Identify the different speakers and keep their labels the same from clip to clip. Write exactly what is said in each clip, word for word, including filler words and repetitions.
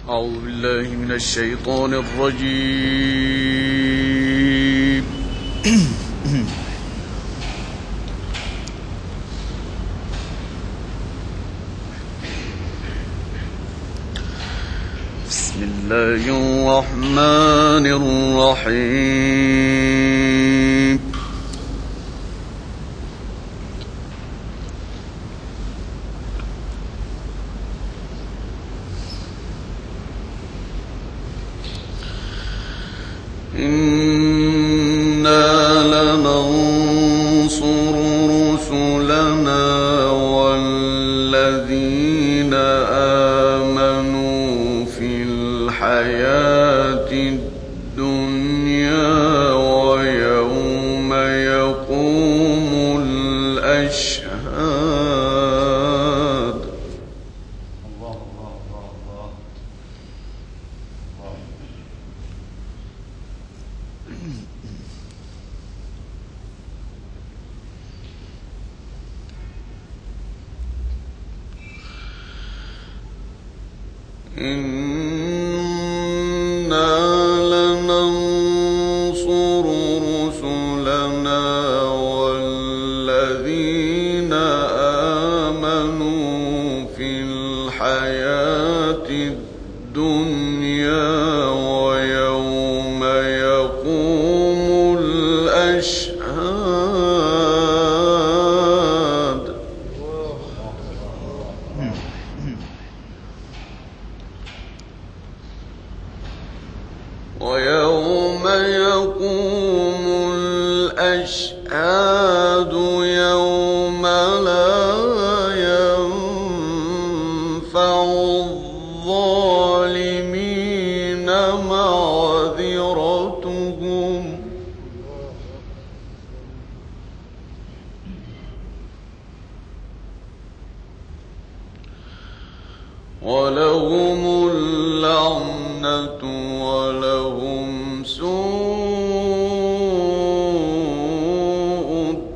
Speaker 1: أعوذ بالله من الشيطان الرجيم. بسم الله الرحمن الرحيم. إنا لننصر رسلنا والذين آمنوا في الحياة الدنيا ويوم يقوم الأشهاد.
Speaker 2: الله الله الله الله
Speaker 1: إنا لننصر رسلنا والذين آمنوا في الحياة الدنيا ويوم يقوم الأشهاد. ويوم يقوم الأشهاد يوم لا ينفع الظالمين معذرتهم ولهم اللعنة ولهم سوء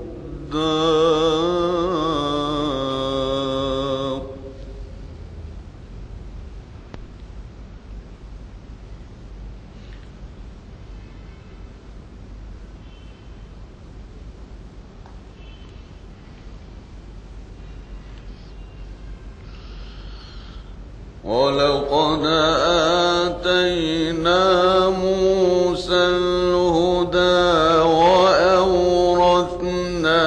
Speaker 1: الدار. ولقد آتينا موسى الهدى وأورثنا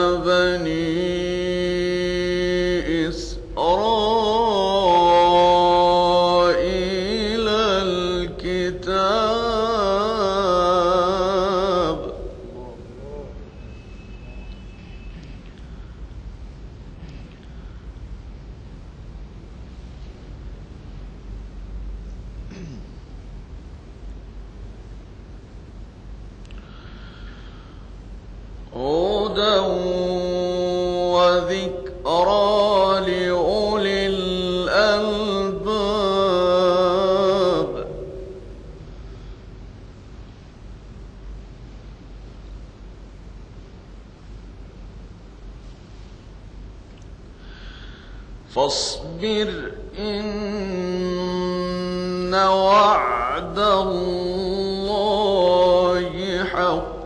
Speaker 1: بني إسرائيل الكتاب. هدى وذكرى لأولي الألباب. فاصبر إن وعد الله حق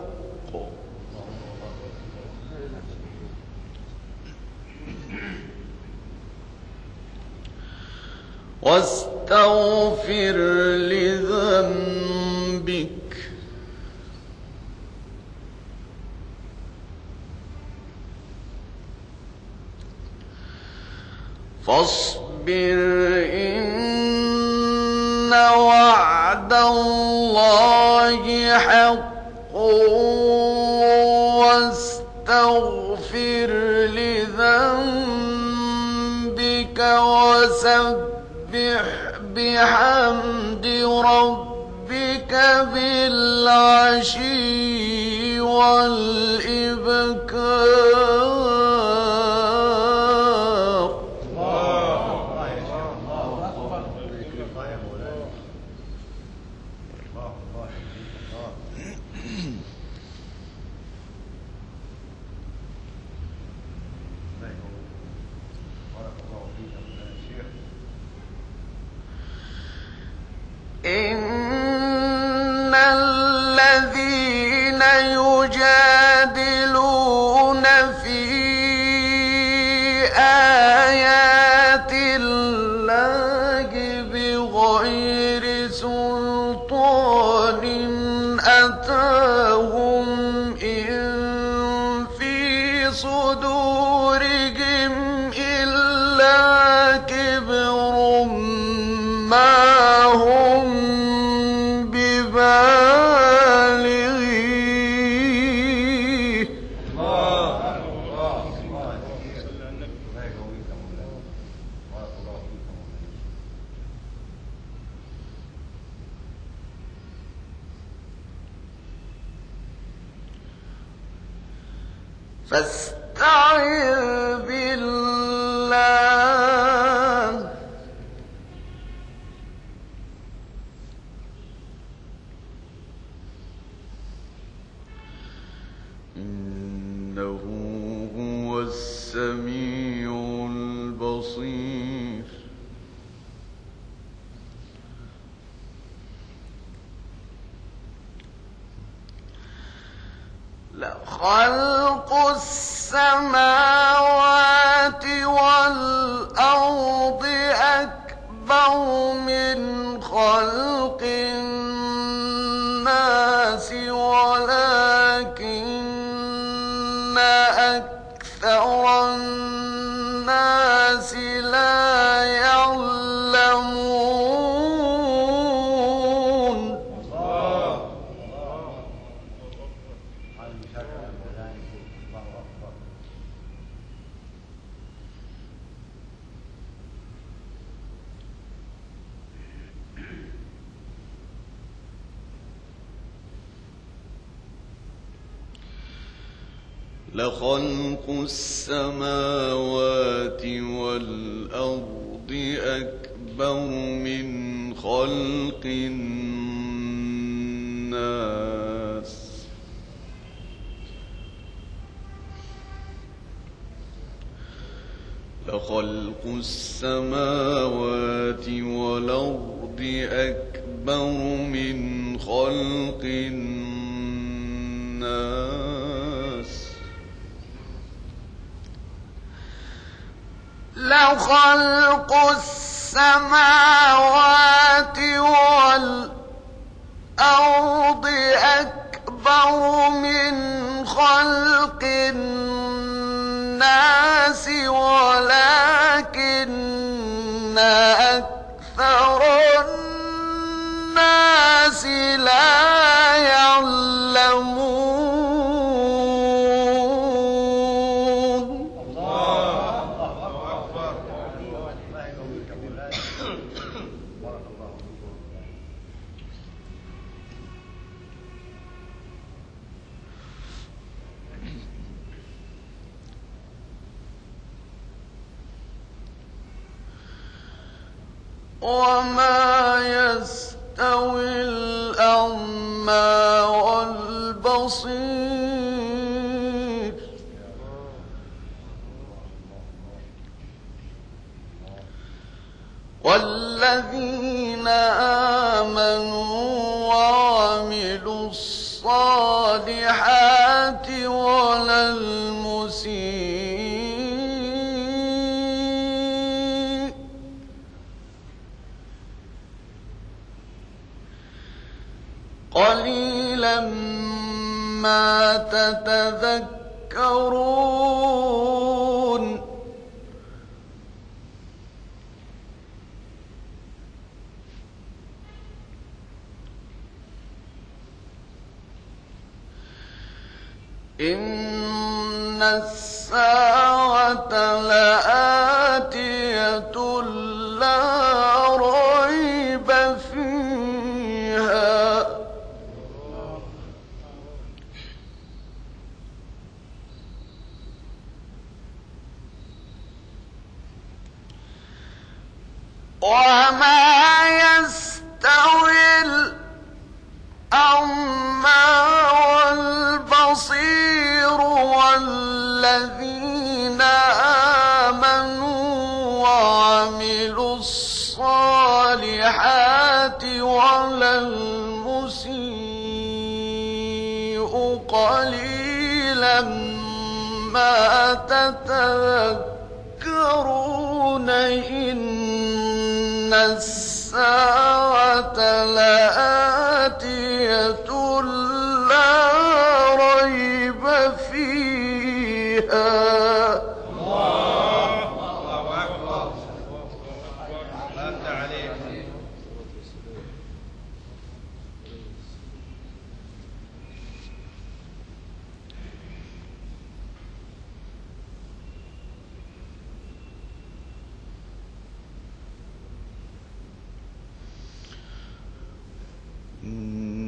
Speaker 1: واستغفر لذنبك فاصبر إن وعد الله حق واستغفر لذنبك وسبح بحمد ربك بالعشي والإبكار. فاستعذ بالله إنه هو السميع البصير لخلق السماوات والأرض أكبر من خلق الناس ولكن أكثر الناس لا يعلمون لخلق السماوات والأرض أكبر من خلق الناس لخلق السماوات والأرض أكبر من خلق الناس لخلق السماوات والأرض أكبر من خلق الناس ولكن أكثر الناس لا يعلمون وما يستوي الأعمى والبصير والذين آمنوا وعملوا الصالحات ولا المسيء قليلا ما تتذكرون إن الساعة لآتية لا ريب فيها وما يستوي الأعمى والبصير والذين آمنوا وعملوا الصالحات ولا المسيء قليلا ما تتذكرون إن الساعة لآتية لا ريب فيها إن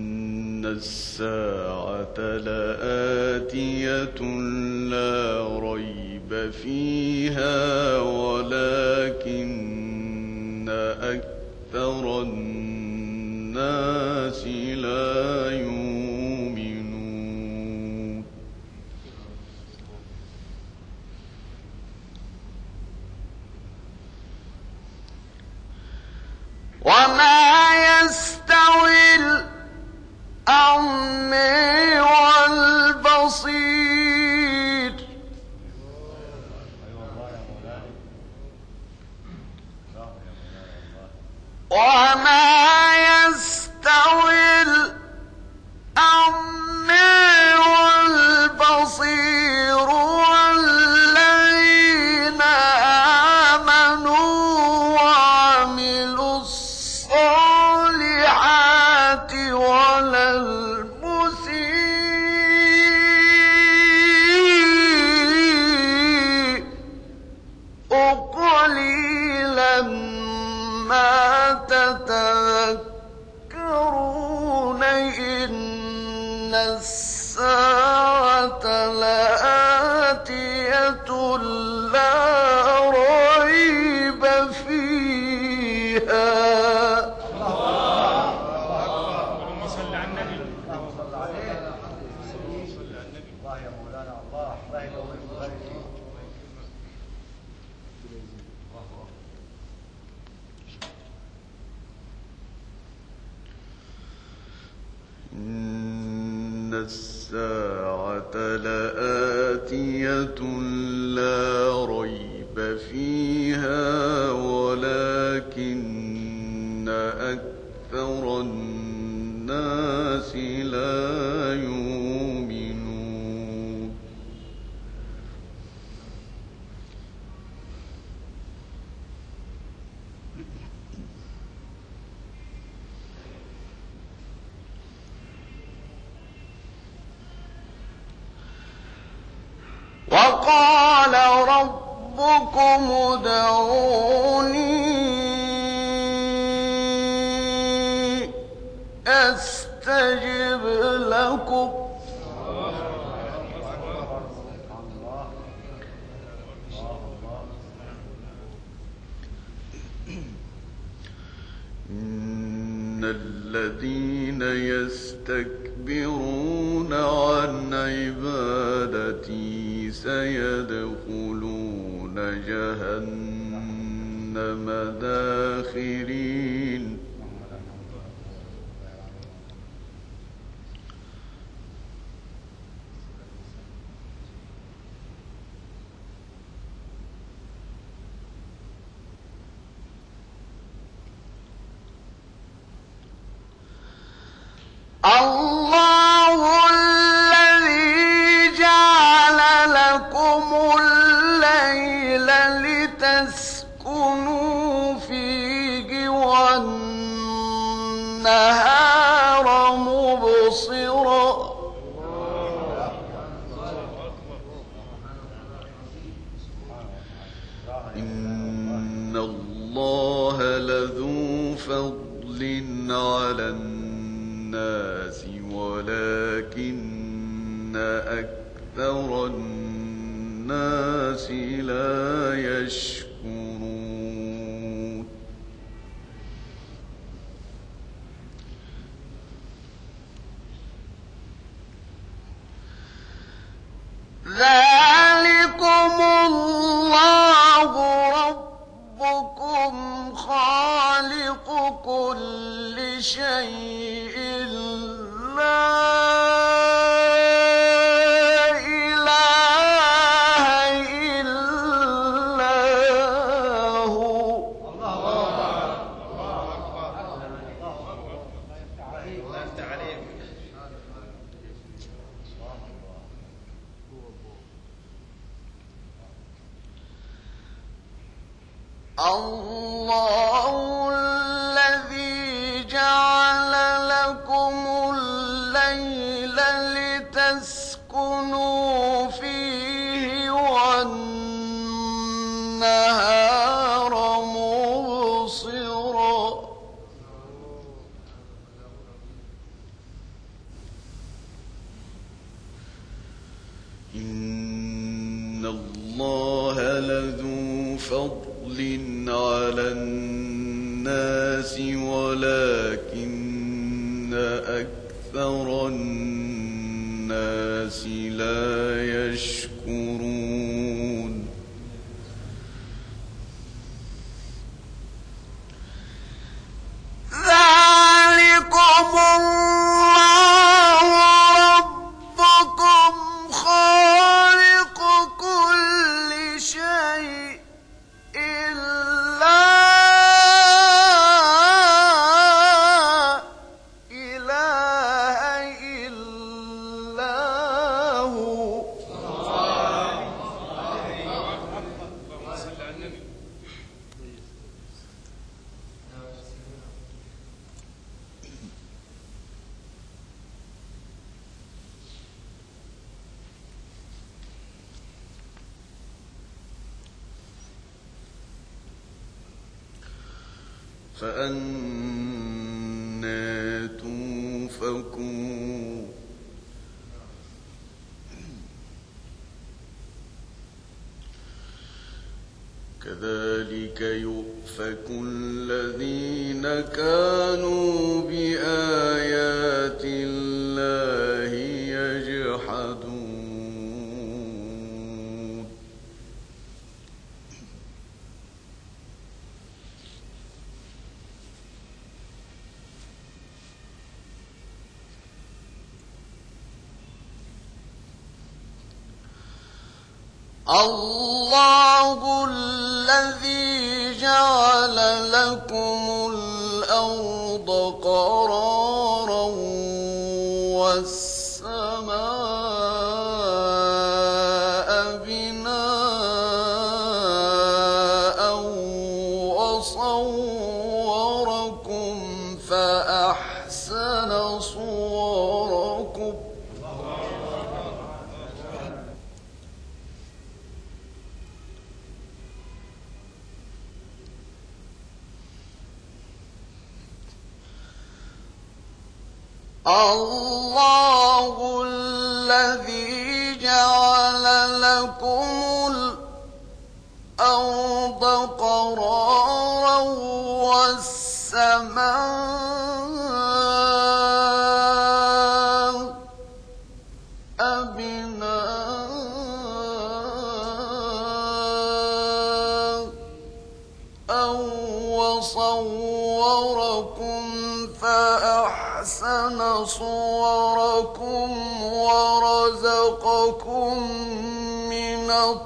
Speaker 1: الساعة لآتية لا ريب فيها ولكن أكثر الناس لا يؤمنون وما يستوي الأعمى والبصير وما يستوي الأعمى والبصير والذين آمنوا وعملوا الصالحات ولا المسيء قليلا ما تتذكرون إن الساعة لآتية لا ريب فيها
Speaker 2: اللهم صل على النبي. اللهم صل عليه. الله يا مولانا الله الله يقويك ويبارك فيك.
Speaker 1: إن الساعة لآتية لا ريب فيها ولكن أكثر الناس لا يؤمنون وقال ربكم ادعوني أستجب لكم إن الذين يستكبرون عن عبادتي سيدخلون جهنم داخرين الله الذي جعل لكم الليل لتسكنوا فيه والنهار مبصرا إن الله لذو فضل على الناس ولكن أكثر الناس لا يشكرون ذلكم الله ربكم خالق كل شيء لا إله إلا هو الله الذي جعل لكم الليل لتسكنوا فيه والنهار مبصرا على الناس ولكن أكثر الناس لا يشكرون ذلكم الله ربكم خالق كل شيء لا إله إلا هو فأنى توفكون كذلك يؤفك الذين كانوا بآيات الله يجحدون الله الذي جعل لكم الأرض قرارا والسماء بناء وصوركم فأحسن صوركم الله الذي جعل لكم الأرض قرارا والسماء بناء وصوركم فأحسن صوركم ورزقكم من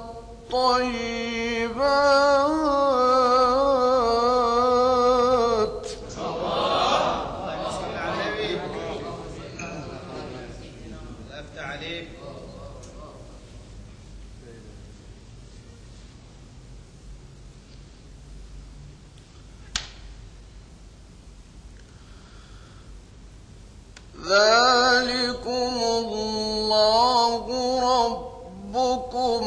Speaker 1: الطيبات ذلكم الله ربكم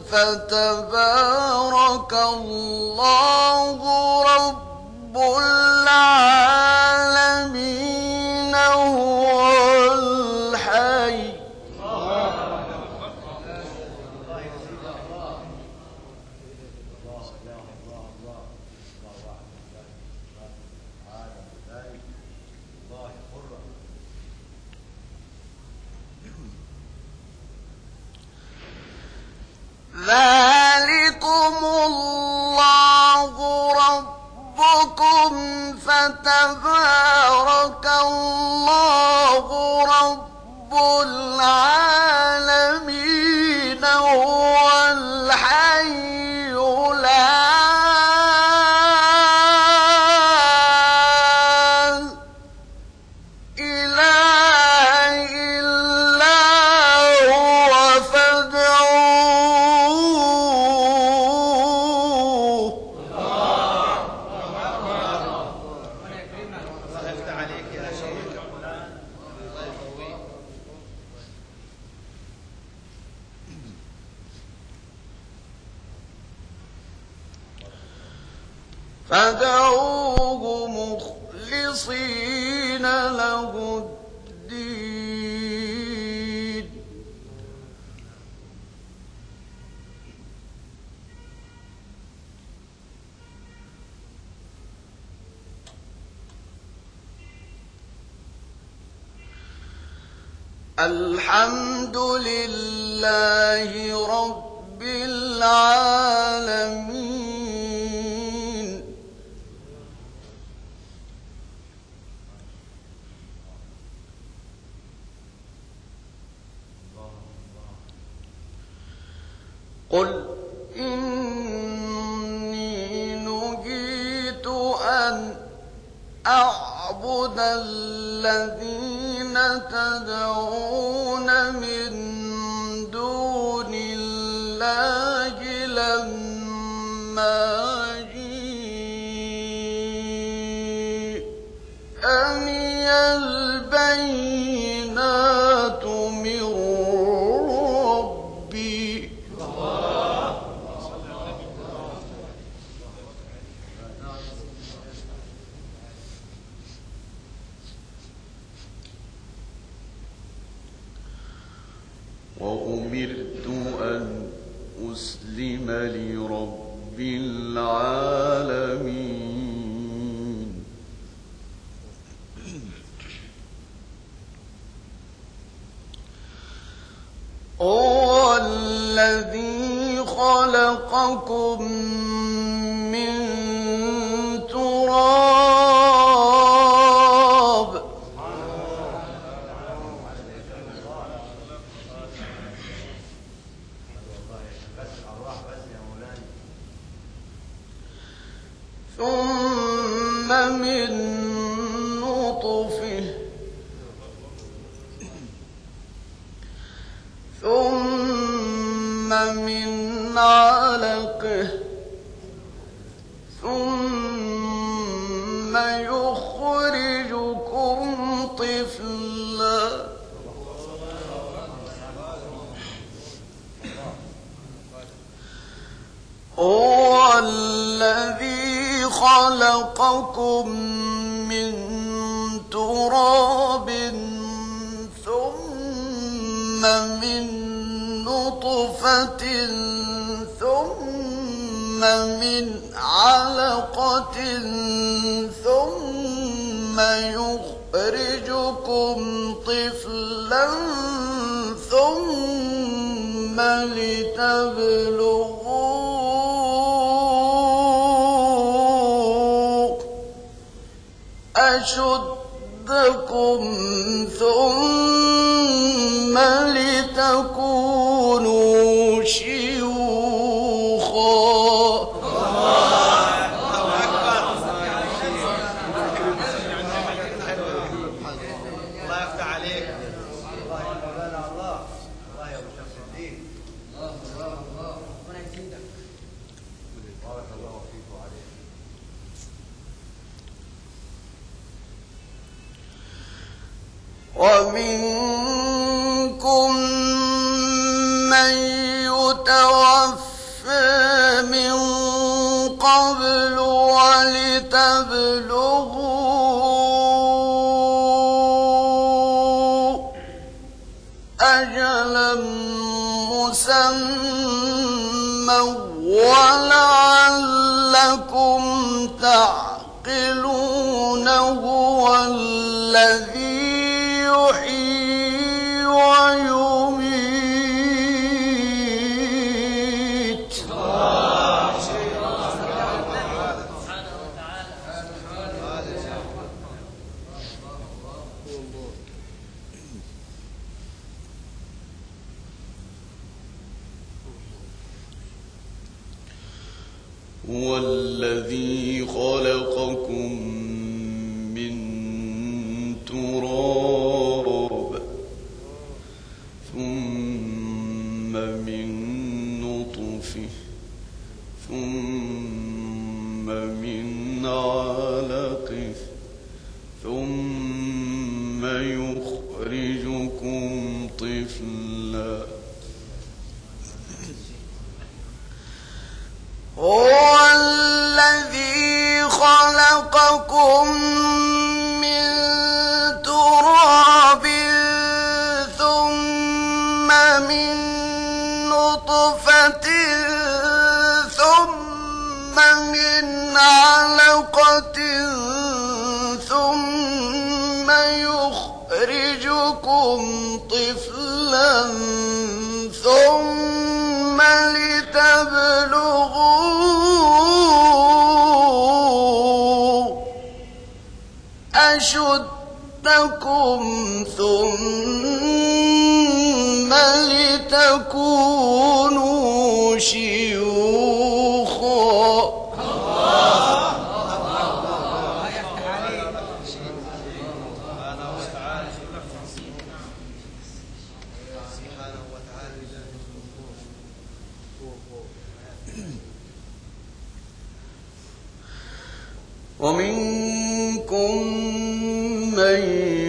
Speaker 1: فتبارك الله رب العالمين هو الحي ذلكم الله ربكم فتبارك الله رب العالمين هو الحي لا إله إلا هو فادعوه فادعوه مخلصين له الدين الحمد لله رب العالمين. قل إني نهيت أن أعبد الذين تدعون من دون الله لما جاءني البينات من ربي. وأمرت أن أسلم لرب العالمين. هو الذي خلقكم من تراب ثم من نطفة ثم من علقة ثم يخرجكم طفلا. هو الذي خلقكم من تراب ثم من نطفة ثم من علقة ثم يخرجكم طفلا ثم لتبلغوا أشدكم ثم لتكونوا شيوخا.
Speaker 2: الله يفتح عليك. الله يا مولانا الله. الله يا ابو شمس الدين. الله الله الله. ربنا يزيدك. بارك الله فيك وعليك.
Speaker 1: ومنكم من يتوفى من قبل ولتبلغوا أجلا مسمى ولعلكم تعقلون. هو الذي يحيي ويميت. هو الذي خلقكم من تراب ثم من نطفة ثم من علقة ثم يخرجكم طفلا. هو الذي خلقكم من تراب ثم من نطفة ثم من علقة ثم يخرجكم طفلا تكونوا شيوخا ومنكم من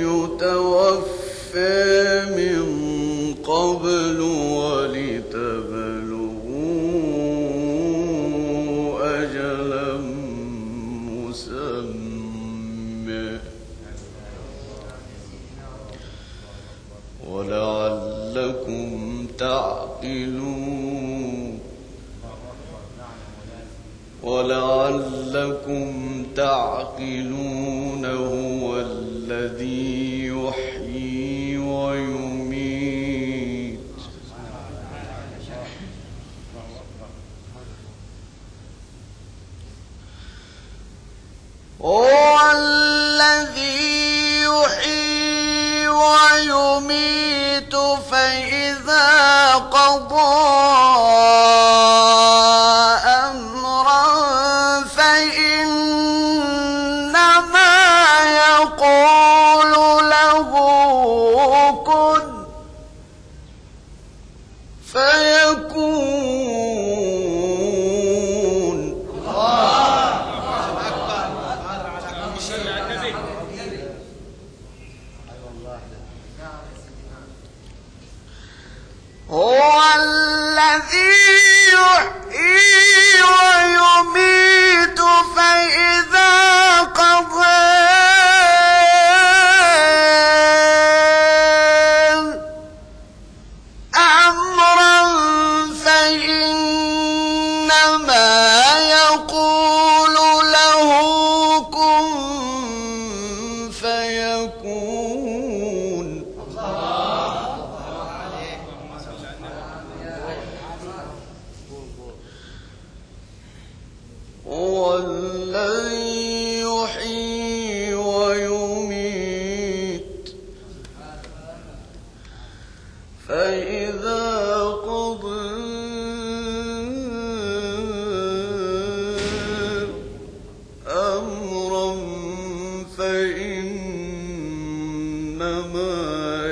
Speaker 1: يتوفى من قبل ولتبلغوا أجلا مسمى ولعلكم تعقلون ولعلكم تعقلون هو الذي يحيي ويميت هو الذي يحيي ويميت فإذا قضى هو الذي يحيي ويميت فإذا قضى أمرا فإنما يقول له كن فيكون هو الذي يحيي ويميت فإذا قضى أمرا فإنما